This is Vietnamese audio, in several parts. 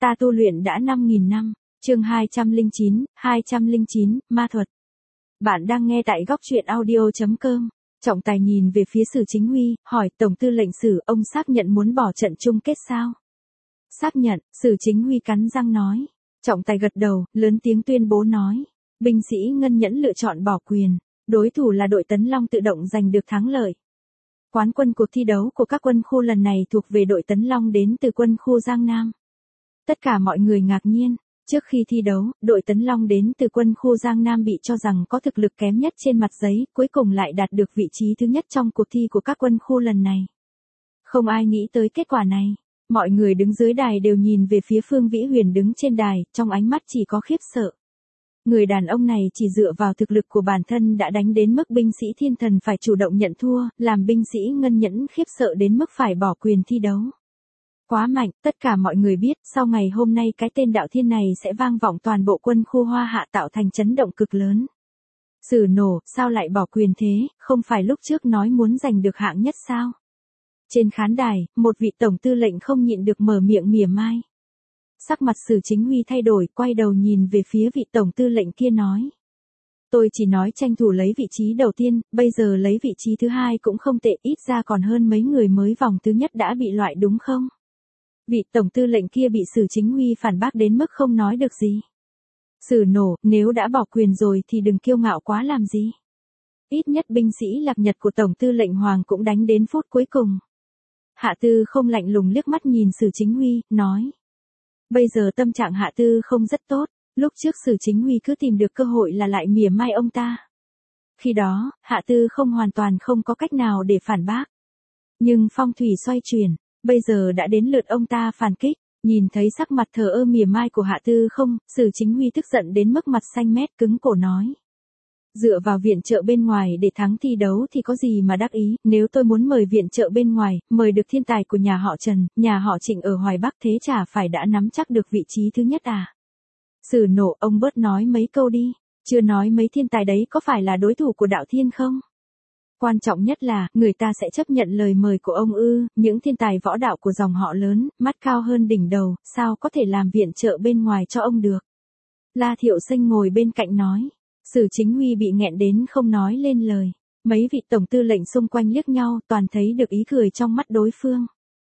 Ta tu luyện đã 5.000 năm. Chương 209, ma thuật. Bạn đang nghe tại góc truyện audio.com. Trọng Tài nhìn về phía Sử Chính Huy, hỏi Tổng tư lệnh Sử, ông xác nhận muốn bỏ trận chung kết sao? Xác nhận, Sử Chính Huy cắn răng nói. Trọng Tài gật đầu, lớn tiếng tuyên bố nói. Binh sĩ Ngân Nhẫn lựa chọn bỏ quyền. Đối thủ là đội Tấn Long tự động giành được thắng lợi. Quán quân cuộc thi đấu của các quân khu lần này thuộc về đội Tấn Long đến từ quân khu Giang Nam. Tất cả mọi người ngạc nhiên. Trước khi thi đấu, đội Tấn Long đến từ quân khu Giang Nam bị cho rằng có thực lực kém nhất trên mặt giấy, cuối cùng lại đạt được vị trí thứ nhất trong cuộc thi của các quân khu lần này. Không ai nghĩ tới kết quả này. Mọi người đứng dưới đài đều nhìn về phía Phương Vĩ Huyền đứng trên đài, trong ánh mắt chỉ có khiếp sợ. Người đàn ông này chỉ dựa vào thực lực của bản thân đã đánh đến mức binh sĩ Thiên Thần phải chủ động nhận thua, làm binh sĩ Ngân Nhẫn khiếp sợ đến mức phải bỏ quyền thi đấu. Quá mạnh, tất cả mọi người biết, sau ngày hôm nay cái tên Đạo Thiên này sẽ vang vọng toàn bộ quân khu Hoa Hạ tạo thành chấn động cực lớn. Sử nổ, sao lại bỏ quyền thế, không phải lúc trước nói muốn giành được hạng nhất sao? Trên khán đài, một vị tổng tư lệnh không nhịn được mở miệng mỉa mai. Sắc mặt Sử Chính Huy thay đổi, quay đầu nhìn về phía vị tổng tư lệnh kia nói. Tôi chỉ nói tranh thủ lấy vị trí đầu tiên, bây giờ lấy vị trí thứ hai cũng không tệ, ít ra còn hơn mấy người mới vòng thứ nhất đã bị loại đúng không? Vị tổng tư lệnh kia bị Sử Chính Huy phản bác đến mức không nói được gì. Sử nổ, nếu đã bỏ quyền rồi thì đừng kiêu ngạo quá làm gì. Ít nhất binh sĩ Lạc Nhật của tổng tư lệnh Hoàng cũng đánh đến phút cuối cùng. Hạ Tư không lạnh lùng liếc mắt nhìn Sử Chính Huy, nói. Bây giờ tâm trạng Hạ Tư không rất tốt, lúc trước Sử Chính Huy cứ tìm được cơ hội là lại mỉa mai ông ta. Khi đó, Hạ Tư không hoàn toàn không có cách nào để phản bác. Nhưng phong thủy xoay chuyển, bây giờ đã đến lượt ông ta phản kích, nhìn thấy sắc mặt thờ ơ mỉa mai của Hạ Tư không, Sử Chính Huy tức giận đến mức mặt xanh mét cứng cổ nói. Dựa vào viện trợ bên ngoài để thắng thi đấu thì có gì mà đắc ý, nếu tôi muốn mời viện trợ bên ngoài, mời được thiên tài của nhà họ Trần, nhà họ Trịnh ở Hoài Bắc thế chả phải đã nắm chắc được vị trí thứ nhất à? Sử nổ, ông bớt nói mấy câu đi, chưa nói mấy thiên tài đấy có phải là đối thủ của Đạo Thiên không? Quan trọng nhất là, người ta sẽ chấp nhận lời mời của ông ư, những thiên tài võ đạo của dòng họ lớn, mắt cao hơn đỉnh đầu, sao có thể làm viện trợ bên ngoài cho ông được? La Thiệu Sinh ngồi bên cạnh nói. Sử Chính Huy bị nghẹn đến không nói lên lời. Mấy vị tổng tư lệnh xung quanh liếc nhau, toàn thấy được ý cười trong mắt đối phương.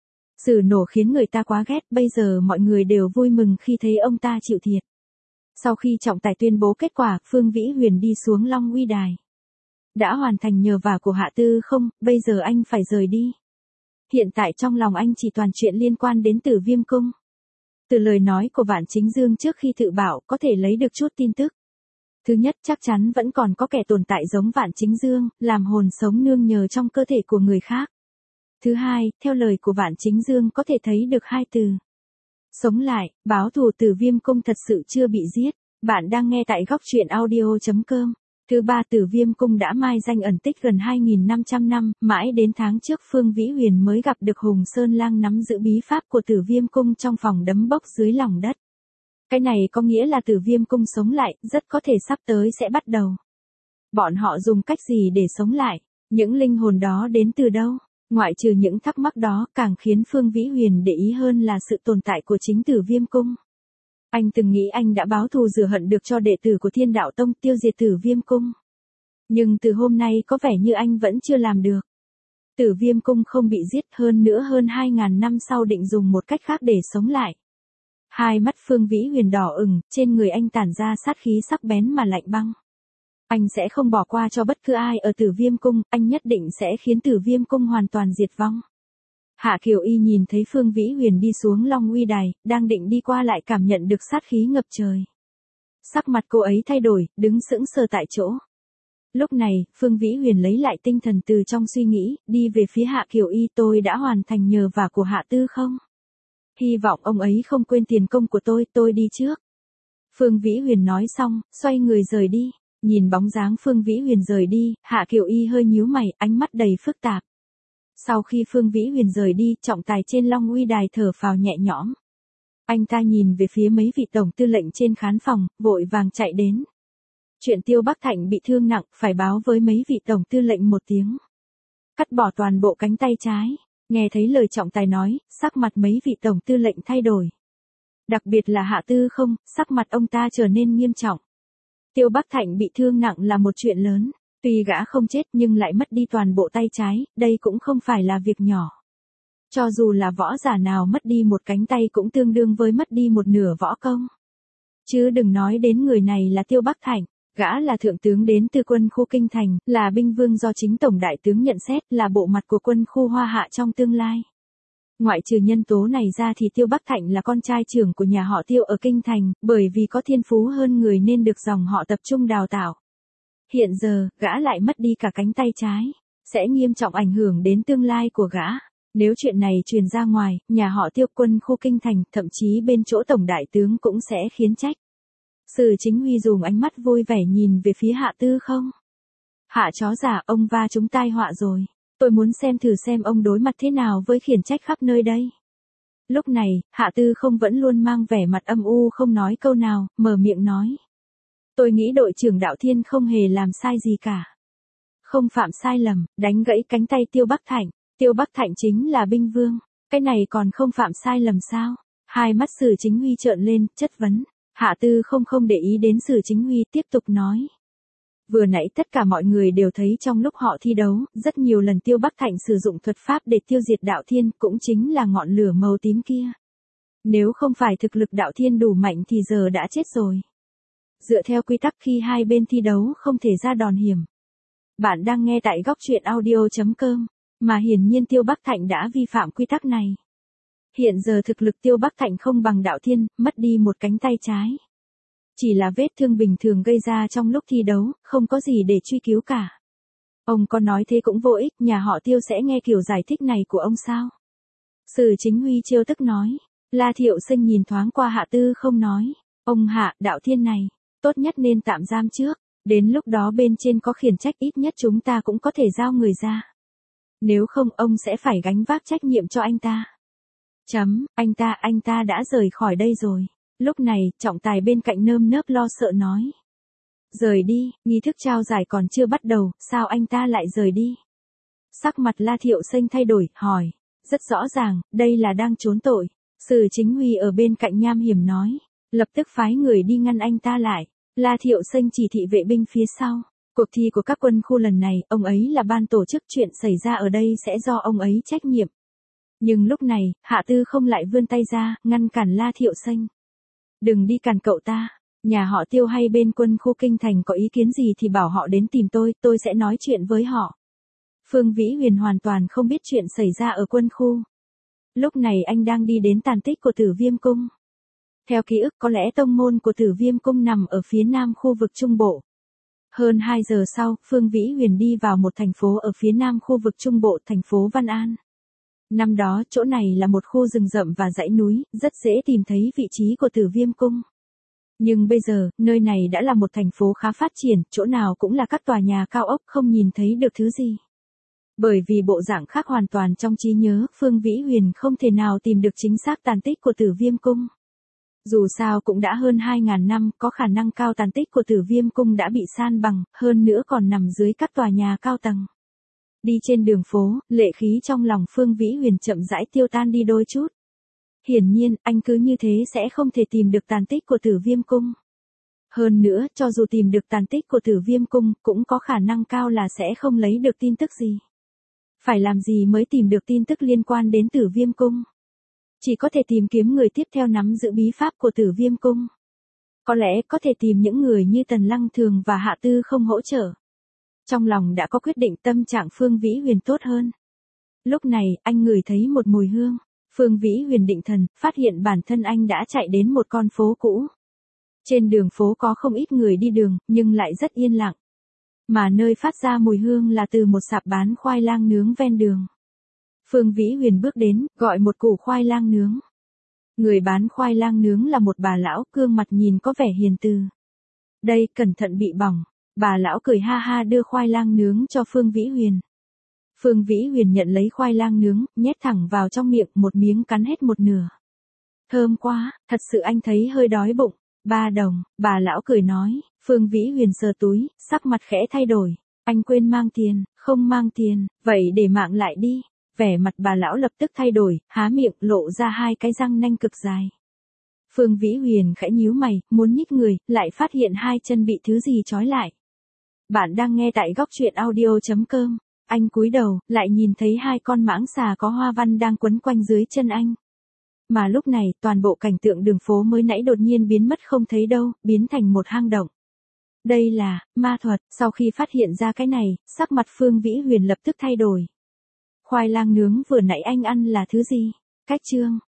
Sử nổ khiến người ta quá ghét, bây giờ mọi người đều vui mừng khi thấy ông ta chịu thiệt. Sau khi Trọng Tài tuyên bố kết quả, Phương Vĩ Huyền đi xuống Long Uy Đài. Đã hoàn thành nhờ vả của Hạ Tư không, bây giờ anh phải rời đi. Hiện tại trong lòng anh chỉ toàn chuyện liên quan đến Tử Viêm Cung. Từ lời nói của Vạn Chính Dương trước khi tự bảo có thể lấy được chút tin tức. Thứ nhất, chắc chắn vẫn còn có kẻ tồn tại giống Vạn Chính Dương, làm hồn sống nương nhờ trong cơ thể của người khác. Thứ hai, theo lời của Vạn Chính Dương có thể thấy được hai từ. Sống lại, báo thù. Tử Viêm Cung thật sự chưa bị giết. Bạn đang nghe tại góc truyện audio.com. Thứ ba, Tử Viêm Cung đã mai danh ẩn tích gần 2.500 năm, mãi đến tháng trước Phương Vĩ Huyền mới gặp được Hùng Sơn Lang nắm giữ bí pháp của Tử Viêm Cung trong phòng đấm bốc dưới lòng đất. Cái này có nghĩa là Tử Viêm Cung sống lại, rất có thể sắp tới sẽ bắt đầu. Bọn họ dùng cách gì để sống lại? Những linh hồn đó đến từ đâu? Ngoại trừ những thắc mắc đó, càng khiến Phương Vĩ Huyền để ý hơn là sự tồn tại của chính Tử Viêm Cung. Anh từng nghĩ anh đã báo thù rửa hận được cho đệ tử của Thiên Đạo Tông tiêu diệt Tử Viêm Cung. Nhưng từ hôm nay có vẻ như anh vẫn chưa làm được. Tử Viêm Cung không bị giết, hơn nữa hơn 2.000 năm sau định dùng một cách khác để sống lại. Hai mắt Phương Vĩ Huyền đỏ ửng, trên người anh tản ra sát khí sắc bén mà lạnh băng. Anh sẽ không bỏ qua cho bất cứ ai ở Tử Viêm Cung, anh nhất định sẽ khiến Tử Viêm Cung hoàn toàn diệt vong. Hạ Kiều Y nhìn thấy Phương Vĩ Huyền đi xuống Long Uy Đài, đang định đi qua lại cảm nhận được sát khí ngập trời. Sắc mặt cô ấy thay đổi, đứng sững sờ tại chỗ. Lúc này, Phương Vĩ Huyền lấy lại tinh thần từ trong suy nghĩ, đi về phía Hạ Kiều Y. Tôi đã hoàn thành nhờ vả của Hạ Tư không? Hy vọng ông ấy không quên tiền công của tôi đi trước. Phương Vĩ Huyền nói xong, xoay người rời đi. Nhìn bóng dáng Phương Vĩ Huyền rời đi, Hạ Kiều Y hơi nhíu mày, ánh mắt đầy phức tạp. Sau khi Phương Vĩ Huyền rời đi, Trọng Tài trên Long Uy Đài thở phào nhẹ nhõm. Anh ta nhìn về phía mấy vị tổng tư lệnh trên khán phòng, vội vàng chạy đến. Chuyện Tiêu Bắc Thạnh bị thương nặng, phải báo với mấy vị tổng tư lệnh một tiếng. Cắt bỏ toàn bộ cánh tay trái. Nghe thấy lời Trọng Tài nói, sắc mặt mấy vị tổng tư lệnh thay đổi. Đặc biệt là Hạ Tư Không, sắc mặt ông ta trở nên nghiêm trọng. Tiêu Bắc Thạnh bị thương nặng là một chuyện lớn, tuy gã không chết nhưng lại mất đi toàn bộ tay trái, đây cũng không phải là việc nhỏ. Cho dù là võ giả nào mất đi một cánh tay cũng tương đương với mất đi một nửa võ công. Chứ đừng nói đến người này là Tiêu Bắc Thạnh, gã là thượng tướng đến từ quân khu Kinh Thành, là binh vương do chính tổng đại tướng nhận xét, là bộ mặt của quân khu Hoa Hạ trong tương lai. Ngoại trừ nhân tố này ra thì Tiêu Bắc Thạnh là con trai trưởng của nhà họ Tiêu ở Kinh Thành, bởi vì có thiên phú hơn người nên được dòng họ tập trung đào tạo. Hiện giờ, gã lại mất đi cả cánh tay trái, sẽ nghiêm trọng ảnh hưởng đến tương lai của gã. Nếu chuyện này truyền ra ngoài, nhà họ Tiêu, quân khu Kinh Thành, thậm chí bên chỗ tổng đại tướng cũng sẽ khiến trách. Sử Chính Huy dùng ánh mắt vui vẻ nhìn về phía Hạ Tư Không. Hạ chó giả, ông va chúng tai họa rồi. Tôi muốn xem thử xem ông đối mặt thế nào với khiển trách khắp nơi đây. Lúc này, Hạ Tư Không vẫn luôn mang vẻ mặt âm u không nói câu nào, mở miệng nói. Tôi nghĩ đội trưởng Đạo Thiên không hề làm sai gì cả. Không phạm sai lầm, đánh gãy cánh tay Tiêu Bắc Thạnh. Tiêu Bắc Thạnh chính là binh vương. Cái này còn không phạm sai lầm sao? Hai mắt Sử Chính Huy trợn lên, chất vấn. Hạ Tư không để ý đến Sử Chính Huy, tiếp tục nói. Vừa nãy tất cả mọi người đều thấy trong lúc họ thi đấu, rất nhiều lần Tiêu Bắc Thạnh sử dụng thuật pháp để tiêu diệt Đạo Thiên, cũng chính là ngọn lửa màu tím kia. Nếu không phải thực lực Đạo Thiên đủ mạnh thì giờ đã chết rồi. Dựa theo quy tắc khi hai bên thi đấu không thể ra đòn hiểm. Bạn đang nghe tại góc truyện audio.com, mà hiển nhiên Tiêu Bắc Thạnh đã vi phạm quy tắc này. Hiện giờ thực lực Tiêu Bắc Thạnh không bằng Đạo Thiên, mất đi một cánh tay trái. Chỉ là vết thương bình thường gây ra trong lúc thi đấu, không có gì để truy cứu cả. Ông có nói thế cũng vô ích, nhà họ Tiêu sẽ nghe kiểu giải thích này của ông sao? Sử Chính Huy trêu tức nói. La Thiệu Sinh nhìn thoáng qua Hạ Tư Không nói. Ông Hạ, Đạo Thiên này, tốt nhất nên tạm giam trước. Đến lúc đó bên trên có khiển trách ít nhất chúng ta cũng có thể giao người ra. Nếu không ông sẽ phải gánh vác trách nhiệm cho anh ta. Anh ta đã rời khỏi đây rồi. Lúc này, trọng tài bên cạnh nơm nớp lo sợ nói. Rời đi, nghi thức trao giải còn chưa bắt đầu, sao anh ta lại rời đi? Sắc mặt La Thiệu Sinh thay đổi, hỏi. Rất rõ ràng, đây là đang trốn tội. Sử Chính Huy ở bên cạnh nham hiểm nói. Lập tức phái người đi ngăn anh ta lại. La Thiệu Sinh chỉ thị vệ binh phía sau. Cuộc thi của các quân khu lần này, ông ấy là ban tổ chức, chuyện xảy ra ở đây sẽ do ông ấy trách nhiệm. Nhưng lúc này, Hạ Tư Không lại vươn tay ra, ngăn cản La Thiệu Sinh. Đừng đi cản cậu ta, nhà họ Tiêu hay bên quân khu Kinh Thành có ý kiến gì thì bảo họ đến tìm tôi sẽ nói chuyện với họ. Phương Vĩ Huyền hoàn toàn không biết chuyện xảy ra ở quân khu. Lúc này anh đang đi đến tàn tích của Tử Viêm Cung. Theo ký ức có lẽ tông môn của Tử Viêm Cung nằm ở phía nam khu vực Trung Bộ. Hơn 2 giờ sau, Phương Vĩ Huyền đi vào một thành phố ở phía nam khu vực Trung Bộ, thành phố Văn An. Năm đó, chỗ này là một khu rừng rậm và dãy núi, rất dễ tìm thấy vị trí của Tử Viêm Cung. Nhưng bây giờ, nơi này đã là một thành phố khá phát triển, chỗ nào cũng là các tòa nhà cao ốc, không nhìn thấy được thứ gì. Bởi vì bộ dạng khác hoàn toàn trong trí nhớ, Phương Vĩ Huyền không thể nào tìm được chính xác tàn tích của Tử Viêm Cung. Dù sao cũng đã hơn 2.000 năm, có khả năng cao tàn tích của Tử Viêm Cung đã bị san bằng, hơn nữa còn nằm dưới các tòa nhà cao tầng. Đi trên đường phố, lệ khí trong lòng Phương Vĩ Huyền chậm rãi tiêu tan đi đôi chút. Hiển nhiên, anh cứ như thế sẽ không thể tìm được tàn tích của Tử Viêm Cung. Hơn nữa, cho dù tìm được tàn tích của Tử Viêm Cung, cũng có khả năng cao là sẽ không lấy được tin tức gì. Phải làm gì mới tìm được tin tức liên quan đến Tử Viêm Cung? Chỉ có thể tìm kiếm người tiếp theo nắm giữ bí pháp của Tử Viêm Cung. Có lẽ có thể tìm những người như Tần Lăng Thường và Hạ Tư Không hỗ trợ. Trong lòng đã có quyết định, tâm trạng Phương Vĩ Huyền tốt hơn. Lúc này, anh ngửi thấy một mùi hương. Phương Vĩ Huyền định thần, phát hiện bản thân anh đã chạy đến một con phố cũ. Trên đường phố có không ít người đi đường, nhưng lại rất yên lặng. Mà nơi phát ra mùi hương là từ một sạp bán khoai lang nướng ven đường. Phương Vĩ Huyền bước đến, gọi một củ khoai lang nướng. Người bán khoai lang nướng là một bà lão, gương mặt nhìn có vẻ hiền từ. Đây, cẩn thận bị bỏng. Bà lão cười ha ha đưa khoai lang nướng cho Phương Vĩ Huyền. Phương Vĩ Huyền nhận lấy khoai lang nướng, nhét thẳng vào trong miệng, một miếng cắn hết một nửa. Thơm quá, thật sự anh thấy hơi đói bụng. 3 đồng, bà lão cười nói. Phương Vĩ Huyền sờ túi, sắc mặt khẽ thay đổi. Anh quên mang tiền, không mang tiền, vậy để mạng lại đi. Vẻ mặt bà lão lập tức thay đổi, há miệng lộ ra 2 cái răng nanh cực dài. Phương Vĩ Huyền khẽ nhíu mày, muốn nhích người, lại phát hiện hai chân bị thứ gì trói lại. Bạn đang nghe tại góc truyện audio.com. Anh cúi đầu, lại nhìn thấy hai con mãng xà có hoa văn đang quấn quanh dưới chân anh. Mà lúc này, toàn bộ cảnh tượng đường phố mới nãy đột nhiên biến mất không thấy đâu, biến thành một hang động. Đây là ma thuật. Sau khi phát hiện ra cái này, sắc mặt Phương Vĩ Huyền lập tức thay đổi. Khoai lang nướng vừa nãy anh ăn là thứ gì? Cách chương